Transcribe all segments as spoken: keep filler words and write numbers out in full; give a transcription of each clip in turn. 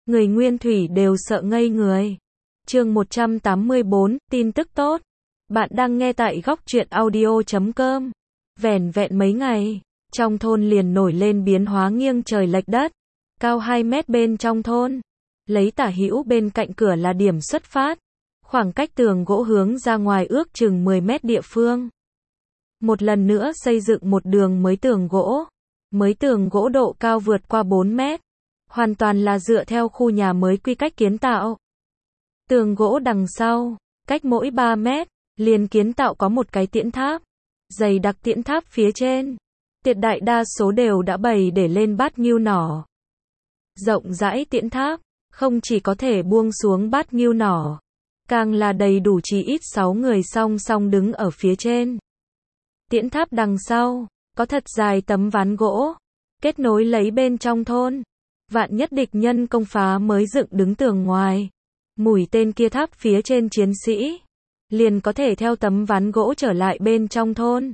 người Nguyên Thủy đều sợ ngây người. Chương một trăm tám mươi bốn, tin tức tốt. Bạn đang nghe tại góc truyện audio chấm com. Vẻn vẹn mấy ngày, trong thôn liền nổi lên biến hóa nghiêng trời lệch đất. Cao hai mét bên trong thôn, lấy tả hữu bên cạnh cửa là điểm xuất phát. Khoảng cách tường gỗ hướng ra ngoài ước chừng mười mét địa phương. Một lần nữa xây dựng một đường mới tường gỗ. Mới tường gỗ độ cao vượt qua bốn mét. Hoàn toàn là dựa theo khu nhà mới quy cách kiến tạo. Tường gỗ đằng sau, cách mỗi ba mét, liền kiến tạo có một cái tiễn tháp. Dày đặc tiễn tháp phía trên. Tuyệt đại đa số đều đã bày để lên bát ngưu nỏ. Rộng rãi tiễn tháp, không chỉ có thể buông xuống bát ngưu nỏ, càng là đầy đủ chỉ ít sáu người song song đứng ở phía trên. Tiễn tháp đằng sau, có thật dài tấm ván gỗ, kết nối lấy bên trong thôn. Vạn nhất địch nhân công phá mới dựng đứng tường ngoài. Mũi tên kia tháp phía trên chiến sĩ, liền có thể theo tấm ván gỗ trở lại bên trong thôn.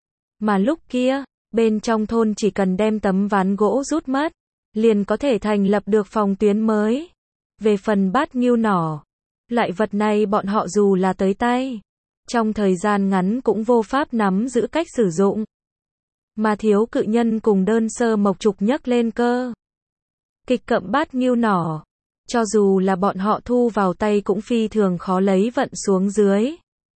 Mà lúc kia, bên trong thôn chỉ cần đem tấm ván gỗ rút mất, liền có thể thành lập được phòng tuyến mới. Về phần bát ngưu nỏ, loại vật này bọn họ dù là tới tay, trong thời gian ngắn cũng vô pháp nắm giữ cách sử dụng. Mà thiếu cự nhân cùng đơn sơ mộc trục nhấc lên cơ kịch cậm bát ngưu nỏ, cho dù là bọn họ thu vào tay cũng phi thường khó lấy vận xuống dưới.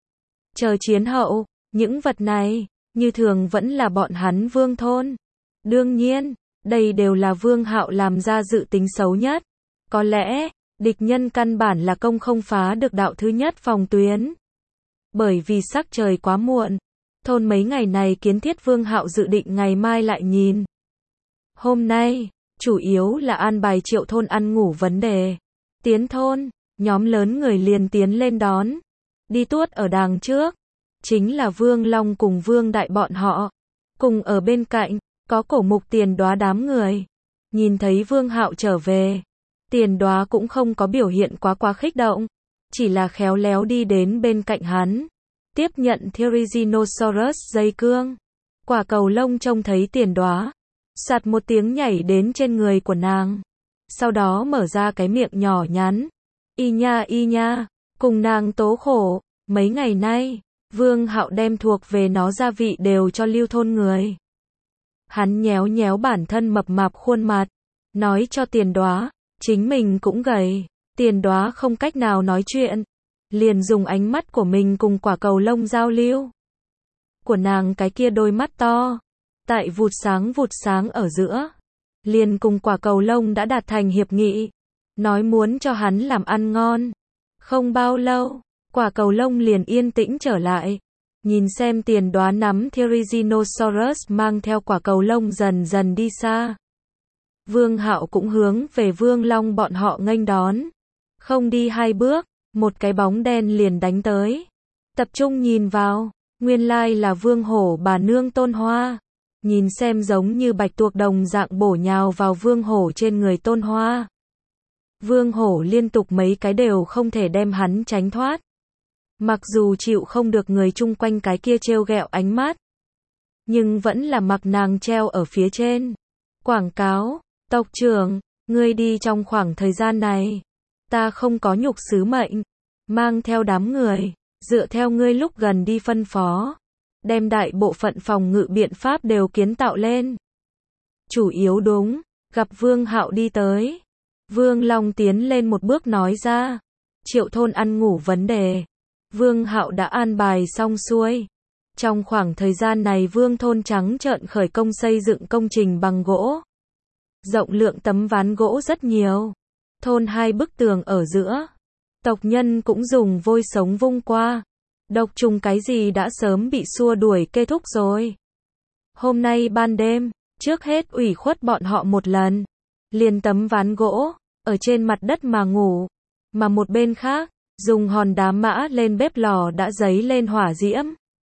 Chờ chiến hậu, những vật này, như thường vẫn là bọn hắn Vương thôn. Đương nhiên, đây đều là Vương Hạo làm ra dự tính xấu nhất. Có lẽ, địch nhân căn bản là công không phá được đạo thứ nhất phòng tuyến. Bởi vì sắc trời quá muộn, thôn mấy ngày này kiến thiết Vương Hạo dự định ngày mai lại nhìn. Hôm nay, chủ yếu là an bài Triệu thôn ăn ngủ vấn đề. Tiến thôn, nhóm lớn người liền tiến lên đón. Đi tuốt ở đằng trước, chính là Vương Long cùng Vương Đại bọn họ. Cùng ở bên cạnh, có Cổ Mục Tiền Đoá đám người. Nhìn thấy Vương Hạo trở về, Tiền Đoá cũng không có biểu hiện quá quá khích động. Chỉ là khéo léo đi đến bên cạnh hắn. Tiếp nhận Therizinosaurus dây cương. Quả cầu lông trông thấy Tiền Đoá, sạt một tiếng nhảy đến trên người của nàng. Sau đó mở ra cái miệng nhỏ nhắn. Y nha y nha, cùng nàng tố khổ. Mấy ngày nay, Vương Hạo đem thuộc về nó gia vị đều cho lưu thôn người. Hắn nhéo nhéo bản thân mập mạp khuôn mặt, nói cho Tiền Đoá, chính mình cũng gầy. Tiền Đoá không cách nào nói chuyện, liền dùng ánh mắt của mình cùng quả cầu lông giao lưu. Của nàng cái kia đôi mắt to, tại vụt sáng vụt sáng ở giữa, liền cùng quả cầu lông đã đạt thành hiệp nghị, nói muốn cho hắn làm ăn ngon. Không bao lâu, quả cầu lông liền yên tĩnh trở lại, nhìn xem Tiền Đoá nắm Therizinosaurus mang theo quả cầu lông dần dần đi xa. Vương Hạo cũng hướng về Vương Long bọn họ nghênh đón. Không đi hai bước, một cái bóng đen liền đánh tới. Tập trung nhìn vào, nguyên lai là Vương Hổ bà nương Tôn Hoa. Nhìn xem giống như bạch tuộc đồng dạng bổ nhào vào Vương Hổ trên người Tôn Hoa. Vương Hổ liên tục mấy cái đều không thể đem hắn tránh thoát. Mặc dù chịu không được người chung quanh cái kia trêu ghẹo ánh mắt, nhưng vẫn là mặc nàng treo ở phía trên. Quảng cáo, tộc trưởng, ngươi đi trong khoảng thời gian này, ta không có nhục sứ mệnh, mang theo đám người, dựa theo ngươi lúc gần đi phân phó, đem đại bộ phận phòng ngự biện pháp đều kiến tạo lên. Chủ yếu đúng, gặp Vương Hạo đi tới. Vương Long tiến lên một bước nói ra, Triệu thôn ăn ngủ vấn đề, Vương Hạo đã an bài xong xuôi. Trong khoảng thời gian này Vương thôn trắng trợn khởi công xây dựng công trình bằng gỗ. Rộng lượng tấm ván gỗ rất nhiều. Thôn hai bức tường ở giữa. Tộc nhân cũng dùng vôi sống vung qua. Độc trùng cái gì đã sớm bị xua đuổi kết thúc rồi. Hôm nay ban đêm, trước hết ủy khuất bọn họ một lần. Liền tấm ván gỗ, ở trên mặt đất mà ngủ. Mà một bên khác, dùng hòn đá mã lên bếp lò đã dấy lên hỏa diễm.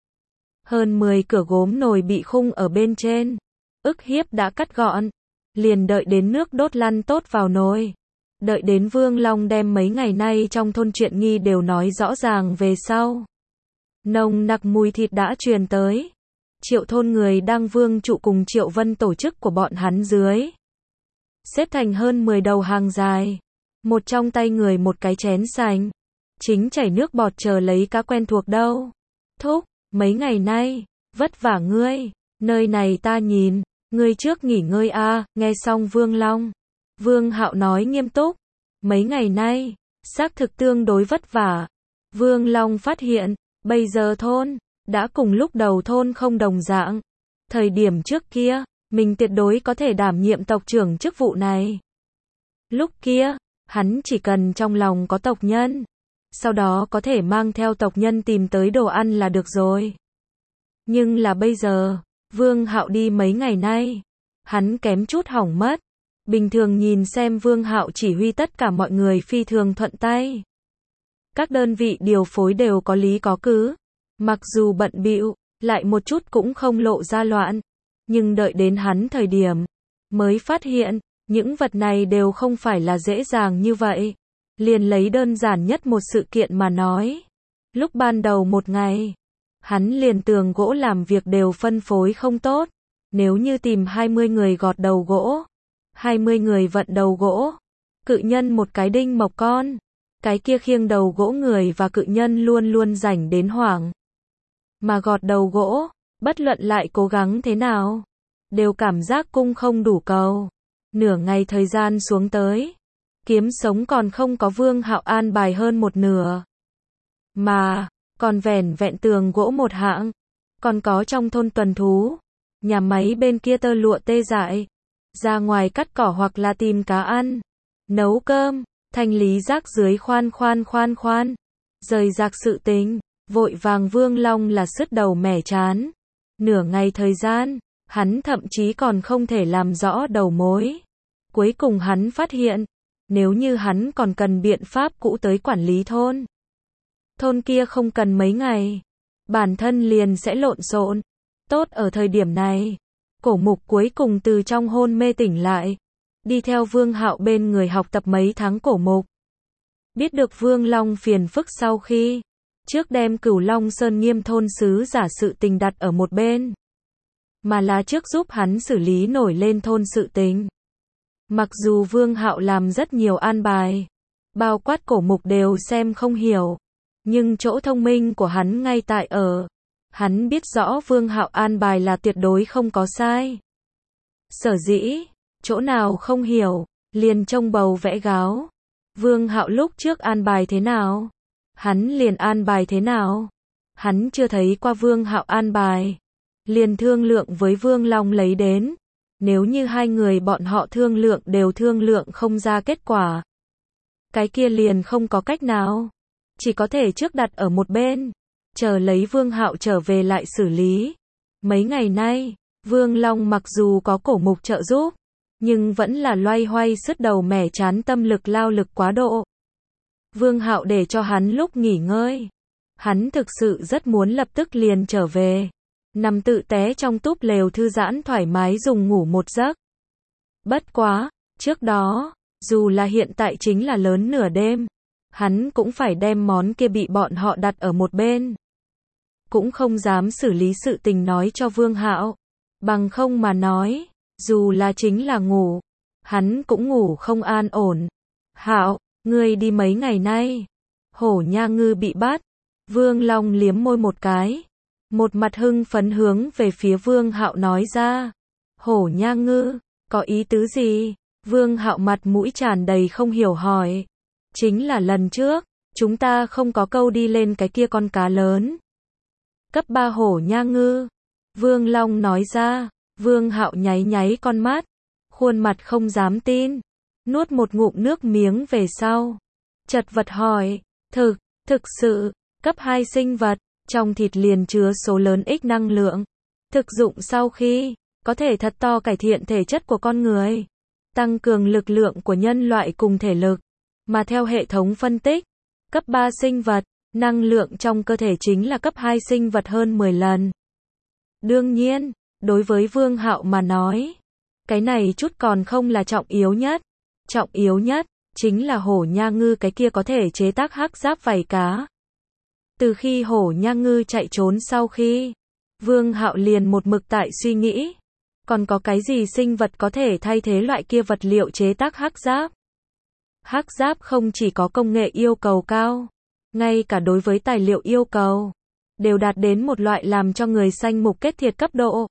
Hơn mười cửa gốm nồi bị khung ở bên trên. Ức hiếp đã cắt gọn. Liền đợi đến nước đốt lăn tốt vào nồi. Đợi đến Vương Long đem mấy ngày nay trong thôn chuyện nghi đều nói rõ ràng về sau. Nồng nặc mùi thịt đã truyền tới. Triệu thôn người đang Vương trụ cùng Triệu Vân tổ chức của bọn hắn dưới. Xếp thành hơn mười đầu hàng dài. Một trong tay người một cái chén sành. Chính chảy nước bọt chờ lấy cá quen thuộc đâu. Thúc, mấy ngày nay, vất vả ngươi. Nơi này ta nhìn, ngươi trước nghỉ ngơi a. Nghe xong Vương Long. Vương Hạo nói nghiêm túc. Mấy ngày nay, xác thực tương đối vất vả. Vương Long phát hiện, bây giờ thôn, đã cùng lúc đầu thôn không đồng dạng. Thời điểm trước kia, mình tuyệt đối có thể đảm nhiệm tộc trưởng chức vụ này. Lúc kia, hắn chỉ cần trong lòng có tộc nhân. Sau đó có thể mang theo tộc nhân tìm tới đồ ăn là được rồi. Nhưng là bây giờ, Vương Hạo đi mấy ngày nay, hắn kém chút hỏng mất. Bình thường nhìn xem Vương Hạo chỉ huy tất cả mọi người phi thường thuận tay. Các đơn vị điều phối đều có lý có cứ. Mặc dù bận bịu, lại một chút cũng không lộ ra loạn. Nhưng đợi đến hắn thời điểm, mới phát hiện, những vật này đều không phải là dễ dàng như vậy. Liền lấy đơn giản nhất một sự kiện mà nói. Lúc ban đầu một ngày, hắn liền tường gỗ làm việc đều phân phối không tốt. Nếu như tìm hai mươi người gọt đầu gỗ, hai mươi người vận đầu gỗ, cự nhân một cái đinh mộc con, cái kia khiêng đầu gỗ người và cự nhân luôn luôn rảnh đến hoảng. Mà gọt đầu gỗ, bất luận lại cố gắng thế nào, đều cảm giác cung không đủ cầu. Nửa ngày thời gian xuống tới, kiếm sống còn không có Vương Hạo an bài hơn một nửa. Mà, còn vẻn vẹn tường gỗ một hạng, còn có trong thôn tuần thú, nhà máy bên kia tơ lụa tê dại, ra ngoài cắt cỏ hoặc là tìm cá ăn, nấu cơm, thanh lý rác dưới khoan khoan khoan khoan, rời rạc sự tình, vội vàng Vương Long là sứt đầu mẻ chán. Nửa ngày thời gian, hắn thậm chí còn không thể làm rõ đầu mối. Cuối cùng hắn phát hiện, nếu như hắn còn cần biện pháp cũ tới quản lý thôn, thôn kia không cần mấy ngày, bản thân liền sẽ lộn xộn. Tốt ở thời điểm này, Cổ Mục cuối cùng từ trong hôn mê tỉnh lại, đi theo Vương Hạo bên người học tập mấy tháng Cổ Mục. Biết được Vương Long phiền phức sau khi, trước đem Cửu Long Sơn Nghiêm thôn sứ giả sự tình đặt ở một bên, mà là trước giúp hắn xử lý nổi lên thôn sự tình. Mặc dù Vương Hạo làm rất nhiều an bài, bao quát Cổ Mục đều xem không hiểu, nhưng chỗ thông minh của hắn ngay tại ở, hắn biết rõ Vương Hạo an bài là tuyệt đối không có sai. Sở dĩ, chỗ nào không hiểu, liền trông bầu vẽ gáo. Vương Hạo lúc trước an bài thế nào, hắn liền an bài thế nào. Hắn chưa thấy qua Vương Hạo an bài, liền thương lượng với Vương Long lấy đến. Nếu như hai người bọn họ thương lượng đều thương lượng không ra kết quả, cái kia liền không có cách nào, chỉ có thể trước đặt ở một bên, chờ lấy Vương Hạo trở về lại xử lý. Mấy ngày nay, Vương Long mặc dù có Cổ Mục trợ giúp, nhưng vẫn là loay hoay sứt đầu mẻ chán, tâm lực lao lực quá độ. Vương Hạo để cho hắn lúc nghỉ ngơi, hắn thực sự rất muốn lập tức liền trở về, nằm tự té trong túp lều thư giãn thoải mái dùng ngủ một giấc. Bất quá, trước đó, dù là hiện tại chính là lớn nửa đêm, hắn cũng phải đem món kia bị bọn họ đặt ở một bên. Cũng không dám xử lý sự tình nói cho Vương Hạo, bằng không mà nói, dù là chính là ngủ, hắn cũng ngủ không an ổn. Hạo, ngươi đi mấy ngày nay? Hổ Nha Ngư bị bắt. Vương Long liếm môi một cái, một mặt hưng phấn hướng về phía Vương Hạo nói ra. Hổ Nha Ngư, có ý tứ gì? Vương Hạo mặt mũi tràn đầy không hiểu hỏi. Chính là lần trước, chúng ta không có câu đi lên cái kia con cá lớn. Cấp ba Hổ Nha Ngư. Vương Long nói ra. Vương Hạo nháy nháy con mắt, khuôn mặt không dám tin, nuốt một ngụm nước miếng về sau, chật vật hỏi, thực, thực sự, cấp hai sinh vật, trong thịt liền chứa số lớn ích năng lượng, thực dụng sau khi, có thể thật to cải thiện thể chất của con người, tăng cường lực lượng của nhân loại cùng thể lực, mà theo hệ thống phân tích, cấp ba sinh vật, năng lượng trong cơ thể chính là cấp hai sinh vật hơn mười lần. Đương nhiên, đối với Vương Hạo mà nói, cái này chút còn không là trọng yếu nhất. Trọng yếu nhất, chính là Hổ Nha Ngư cái kia có thể chế tác hắc giáp vảy cá. Từ khi Hổ Nha Ngư chạy trốn sau khi, Vương Hạo liền một mực tại suy nghĩ, còn có cái gì sinh vật có thể thay thế loại kia vật liệu chế tác hắc giáp. Hắc giáp không chỉ có công nghệ yêu cầu cao, ngay cả đối với tài liệu yêu cầu, đều đạt đến một loại làm cho người sanh mục kết thiệt cấp độ.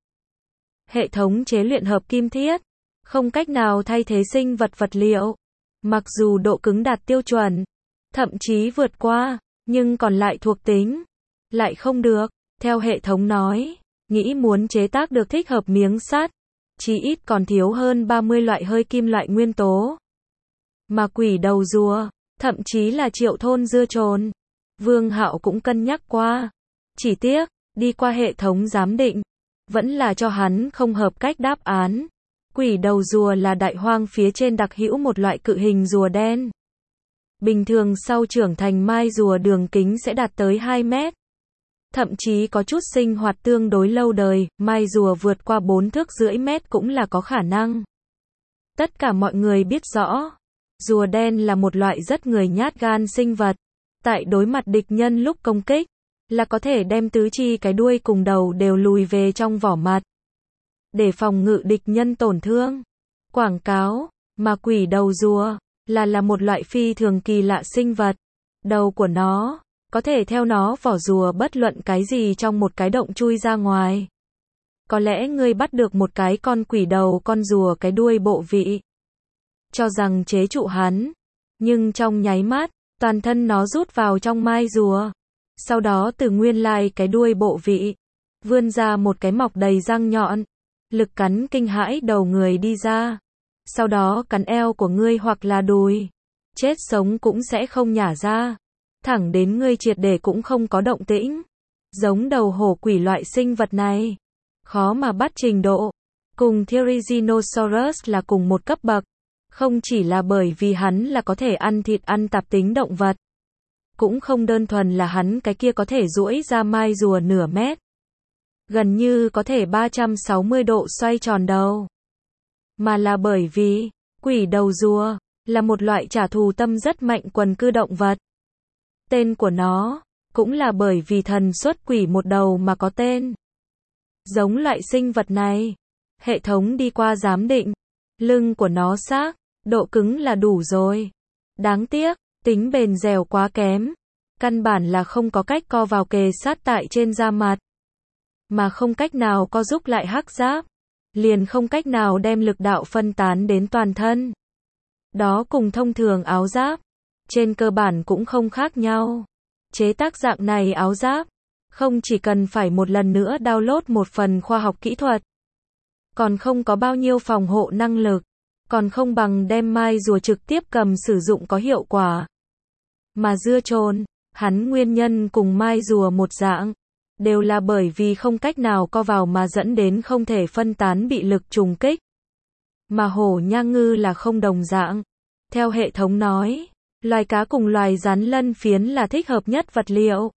Hệ thống chế luyện hợp kim thiết, không cách nào thay thế sinh vật vật liệu. Mặc dù độ cứng đạt tiêu chuẩn, thậm chí vượt qua, nhưng còn lại thuộc tính, lại không được. Theo hệ thống nói, nghĩ muốn chế tác được thích hợp miếng sắt, chí ít còn thiếu hơn ba mươi loại hơi kim loại nguyên tố. Mà quỷ đầu rùa, thậm chí là triệu thôn dưa trồn, Vương Hạo cũng cân nhắc qua. Chỉ tiếc, đi qua hệ thống giám định, vẫn là cho hắn không hợp cách đáp án. Quỷ đầu rùa là đại hoang phía trên đặc hữu một loại cự hình rùa đen. Bình thường sau trưởng thành mai rùa đường kính sẽ đạt tới hai mét. Thậm chí có chút sinh hoạt tương đối lâu đời, mai rùa vượt qua bốn thước rưỡi mét cũng là có khả năng. Tất cả mọi người biết rõ, rùa đen là một loại rất người nhát gan sinh vật. Tại đối mặt địch nhân lúc công kích, là có thể đem tứ chi cái đuôi cùng đầu đều lùi về trong vỏ mặt, để phòng ngự địch nhân tổn thương. Quảng cáo, mà quỷ đầu rùa, là là một loại phi thường kỳ lạ sinh vật. Đầu của nó, có thể theo nó vỏ rùa bất luận cái gì trong một cái động chui ra ngoài. Có lẽ ngươi bắt được một cái con quỷ đầu con rùa cái đuôi bộ vị, cho rằng chế trụ hắn, nhưng trong nháy mắt, toàn thân nó rút vào trong mai rùa. Sau đó từ nguyên lai cái đuôi bộ vị, vươn ra một cái mọc đầy răng nhọn, lực cắn kinh hãi đầu người đi ra. Sau đó cắn eo của ngươi hoặc là đùi, chết sống cũng sẽ không nhả ra, thẳng đến ngươi triệt để cũng không có động tĩnh. Giống đầu hổ quỷ loại sinh vật này, khó mà bắt trình độ, cùng Therizinosaurus là cùng một cấp bậc. Không chỉ là bởi vì hắn là có thể ăn thịt ăn tạp tính động vật, cũng không đơn thuần là hắn cái kia có thể duỗi ra mai rùa nửa mét, gần như có thể ba trăm sáu mươi độ xoay tròn đầu, mà là bởi vì quỷ đầu rùa là một loại trả thù tâm rất mạnh quần cư động vật. Tên của nó cũng là bởi vì thần xuất quỷ một đầu mà có tên. Giống loại sinh vật này, hệ thống đi qua giám định, lưng của nó xác, độ cứng là đủ rồi. Đáng tiếc, tính bền dẻo quá kém, căn bản là không có cách co vào kề sát tại trên da mặt, mà không cách nào co giúp lại hắc giáp, liền không cách nào đem lực đạo phân tán đến toàn thân. Đó cùng thông thường áo giáp, trên cơ bản cũng không khác nhau. Chế tác dạng này áo giáp, không chỉ cần phải một lần nữa download một phần khoa học kỹ thuật, còn không có bao nhiêu phòng hộ năng lực, còn không bằng đem mai rùa trực tiếp cầm sử dụng có hiệu quả. Mà dưa trồn, hắn nguyên nhân cùng mai rùa một dạng, đều là bởi vì không cách nào co vào mà dẫn đến không thể phân tán bị lực trùng kích. Mà hổ nha ngư là không đồng dạng. Theo hệ thống nói, loài cá cùng loài rắn lân phiến là thích hợp nhất vật liệu.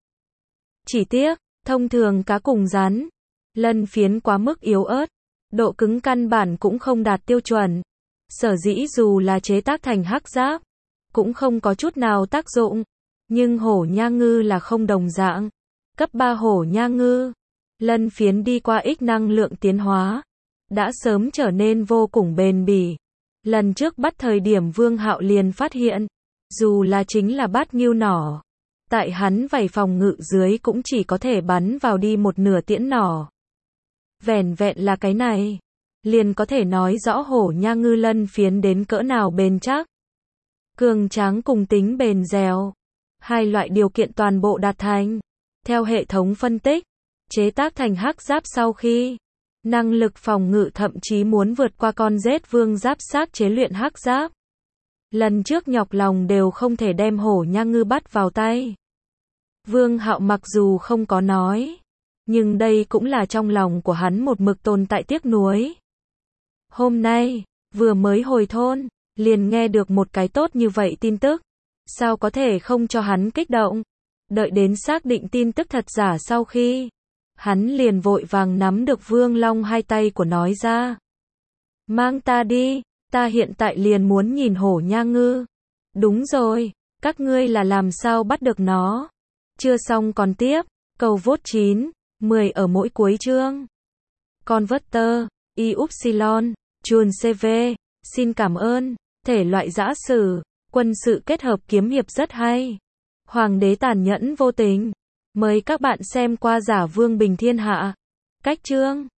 Chỉ tiếc, thông thường cá cùng rắn, lân phiến quá mức yếu ớt, độ cứng căn bản cũng không đạt tiêu chuẩn. Sở dĩ dù là chế tác thành hắc giáp, cũng không có chút nào tác dụng. Nhưng hổ nha ngư là không đồng dạng. Cấp ba hổ nha ngư, lân phiến đi qua ích năng lượng tiến hóa, đã sớm trở nên vô cùng bền bỉ. Lần trước bắt thời điểm Vương Hạo liền phát hiện, dù là chính là bát ngưu nỏ, tại hắn vảy phòng ngự dưới cũng chỉ có thể bắn vào đi một nửa tiễn nỏ. Vẻn vẹn là cái này, liền có thể nói rõ hổ nha ngư lân phiến đến cỡ nào bền chắc. Cường tráng cùng tính bền dẻo, hai loại điều kiện toàn bộ đạt thành. Theo hệ thống phân tích, chế tác thành hắc giáp sau khi, năng lực phòng ngự thậm chí muốn vượt qua con rết vương giáp xác chế luyện hắc giáp. Lần trước nhọc lòng đều không thể đem hổ nha ngư bắt vào tay. Vương Hạo mặc dù không có nói, nhưng đây cũng là trong lòng của hắn một mực tồn tại tiếc nuối. Hôm nay, vừa mới hồi thôn, liền nghe được một cái tốt như vậy tin tức. Sao có thể không cho hắn kích động? Đợi đến xác định tin tức thật giả sau khi, hắn liền vội vàng nắm được Vương Long hai tay của nói ra. Mang ta đi, ta hiện tại liền muốn nhìn hổ nha ngư. Đúng rồi, các ngươi là làm sao bắt được nó? Chưa xong còn tiếp, cầu vote chín, mười ở mỗi cuối chương. Converter, Y Upsilon, Chun xê vê, xin cảm ơn, thể loại giã sử. Quân sự kết hợp kiếm hiệp rất hay. Hoàng đế tàn nhẫn vô tình. Mời các bạn xem qua Giả Vương Bình Thiên Hạ. Cách chương